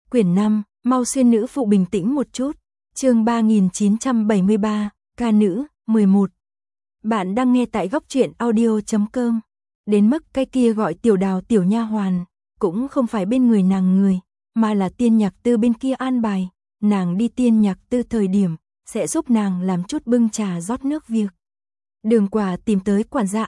Quyển 5, mau xuyên nữ phụ bình tĩnh một chút. Chương 3973, ca nữ, 11. Bạn đang nghe tại góc truyện audio.com. Đến mức cái kia gọi Tiểu Đào tiểu nha hoàn, cũng không phải bên người nàng người, mà là Tiên Nhạc Tư bên kia an bài, nàng đi Tiên Nhạc Tư thời điểm, sẽ giúp nàng làm chút bưng trà rót nước việc. Đường Quả tìm tới quản gia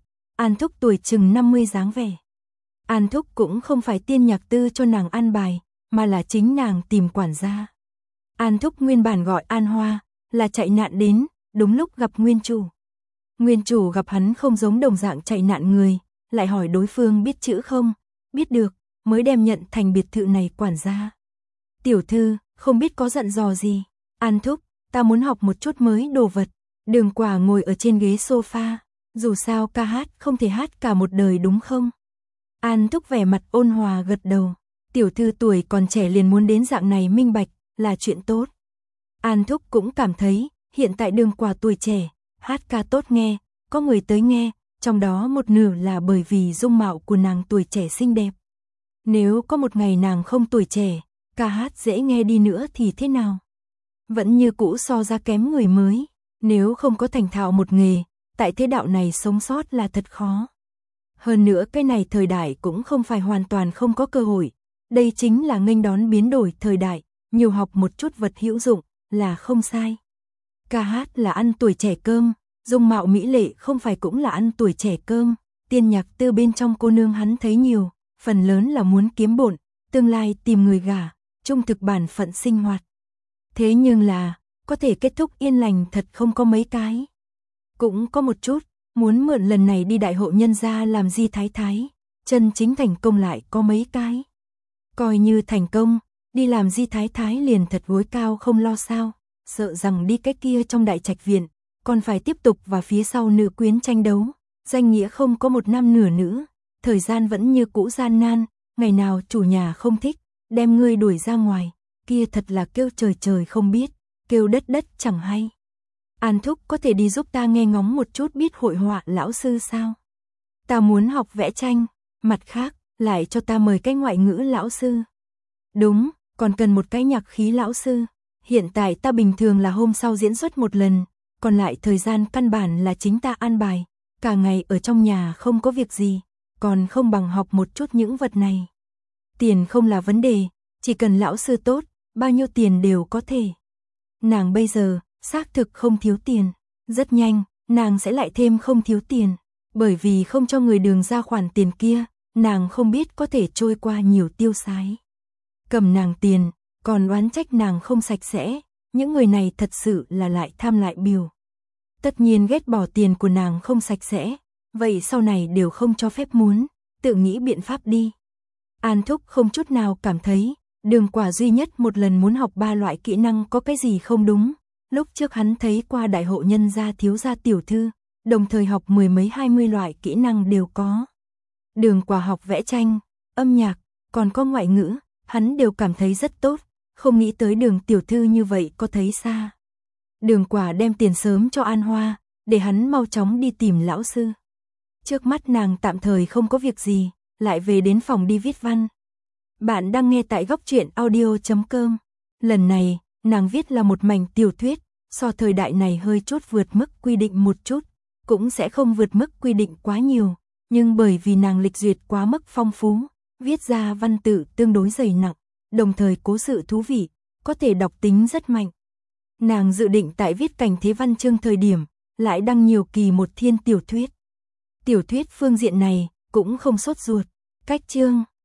An Thúc tuổi chừng 50 dáng vẻ. An Thúc cũng không phải Tiên Nhạc Tư cho nàng an bài, mà là chính nàng tìm quản gia. An Thúc nguyên bản gọi An Hoa, là chạy nạn đến, đúng lúc gặp nguyên chủ. Nguyên chủ gặp hắn không giống đồng dạng chạy nạn người, lại hỏi đối phương biết chữ không, biết được, mới đem nhận thành biệt thự này quản gia. Tiểu thư, không biết có dặn dò gì. An Thúc, ta muốn học một chút mới đồ vật. Đường Quả ngồi ở trên ghế sofa, dù sao ca hát không thể hát cả một đời đúng không? An Thúc vẻ mặt ôn hòa gật đầu. Tiểu thư tuổi còn trẻ liền muốn đến dạng này minh bạch, là chuyện tốt. An Thúc cũng cảm thấy, hiện tại Đường Quả tuổi trẻ, hát ca tốt nghe, có người tới nghe, trong đó một nửa là bởi vì dung mạo của nàng tuổi trẻ xinh đẹp. Nếu có một ngày nàng không tuổi trẻ, ca hát dễ nghe đi nữa thì thế nào? Vẫn như cũ so ra kém người mới, nếu không có thành thạo một nghề, tại thế đạo này sống sót là thật khó. Hơn nữa cái này thời đại cũng không phải hoàn toàn không có cơ hội, đây chính là nghênh đón biến đổi thời đại, nhiều học một chút vật hữu dụng là không sai. Ca hát là ăn tuổi trẻ cơm, dung mạo mỹ lệ không phải cũng là ăn tuổi trẻ cơm. Tiên Nhạc Tư bên trong cô nương hắn thấy nhiều, phần lớn là muốn kiếm bộn, tương lai tìm người gả, trung thực bản phận sinh hoạt. Thế nhưng là, có thể kết thúc yên lành thật không có mấy cái. Cũng có một chút, muốn mượn lần này đi đại hội nhân gia làm di thái thái, chân chính thành công lại có mấy cái. Coi như thành công, đi làm di thái thái liền thật gối cao không lo sao, sợ rằng đi cái kia trong đại trạch viện, còn phải tiếp tục và phía sau nữ quyến tranh đấu, danh nghĩa không có một năm nửa nữa, thời gian vẫn như cũ gian nan, ngày nào chủ nhà không thích, đem ngươi đuổi ra ngoài, kia thật là kêu trời trời không biết, kêu đất đất chẳng hay. An Thúc có thể đi giúp ta nghe ngóng một chút biết hội họa lão sư sao? Ta muốn học vẽ tranh, mặt khác, lại cho ta mời cái ngoại ngữ lão sư. Đúng, còn cần một cái nhạc khí lão sư. Hiện tại ta bình thường là hôm sau diễn xuất một lần, còn lại thời gian căn bản là chính ta an bài, cả ngày ở trong nhà không có việc gì, còn không bằng học một chút những vật này. Tiền không là vấn đề, chỉ cần lão sư tốt, bao nhiêu tiền đều có thể. Nàng bây giờ, xác thực không thiếu tiền, rất nhanh, nàng sẽ lại thêm không thiếu tiền, bởi vì không cho người đường ra khoản tiền kia, nàng không biết có thể trôi qua nhiều tiêu xái. Cầm nàng tiền, còn oán trách nàng không sạch sẽ, những người này thật sự là lại tham lại biều. Tất nhiên ghét bỏ tiền của nàng không sạch sẽ, vậy sau này đều không cho phép muốn, tự nghĩ biện pháp đi. An Thúc không chút nào cảm thấy, Đường Quả duy nhất một lần muốn học 3 loại kỹ năng có cái gì không đúng. Lúc trước hắn thấy qua đại hộ nhân gia thiếu gia tiểu thư, đồng thời học 10 mấy 20 loại kỹ năng đều có. Đường Quả học vẽ tranh, âm nhạc, còn có ngoại ngữ, hắn đều cảm thấy rất tốt, không nghĩ tới Đường tiểu thư như vậy có thấy xa. Đường Quả đem tiền sớm cho An Hoa, để hắn mau chóng đi tìm lão sư. Trước mắt nàng tạm thời không có việc gì, lại về đến phòng đi viết văn. Bạn đang nghe tại góc truyện audio.com. Lần này, nàng viết là một mảnh tiểu thuyết, so thời đại này hơi chút vượt mức quy định một chút, cũng sẽ không vượt mức quy định quá nhiều, nhưng bởi vì nàng lịch duyệt quá mức phong phú, viết ra văn tự tương đối dày nặng, đồng thời cố sự thú vị, có thể đọc tính rất mạnh. Nàng dự định tại viết cảnh thế văn chương thời điểm, lại đăng nhiều kỳ một thiên tiểu thuyết. Tiểu thuyết phương diện này, cũng không sốt ruột, cách chương,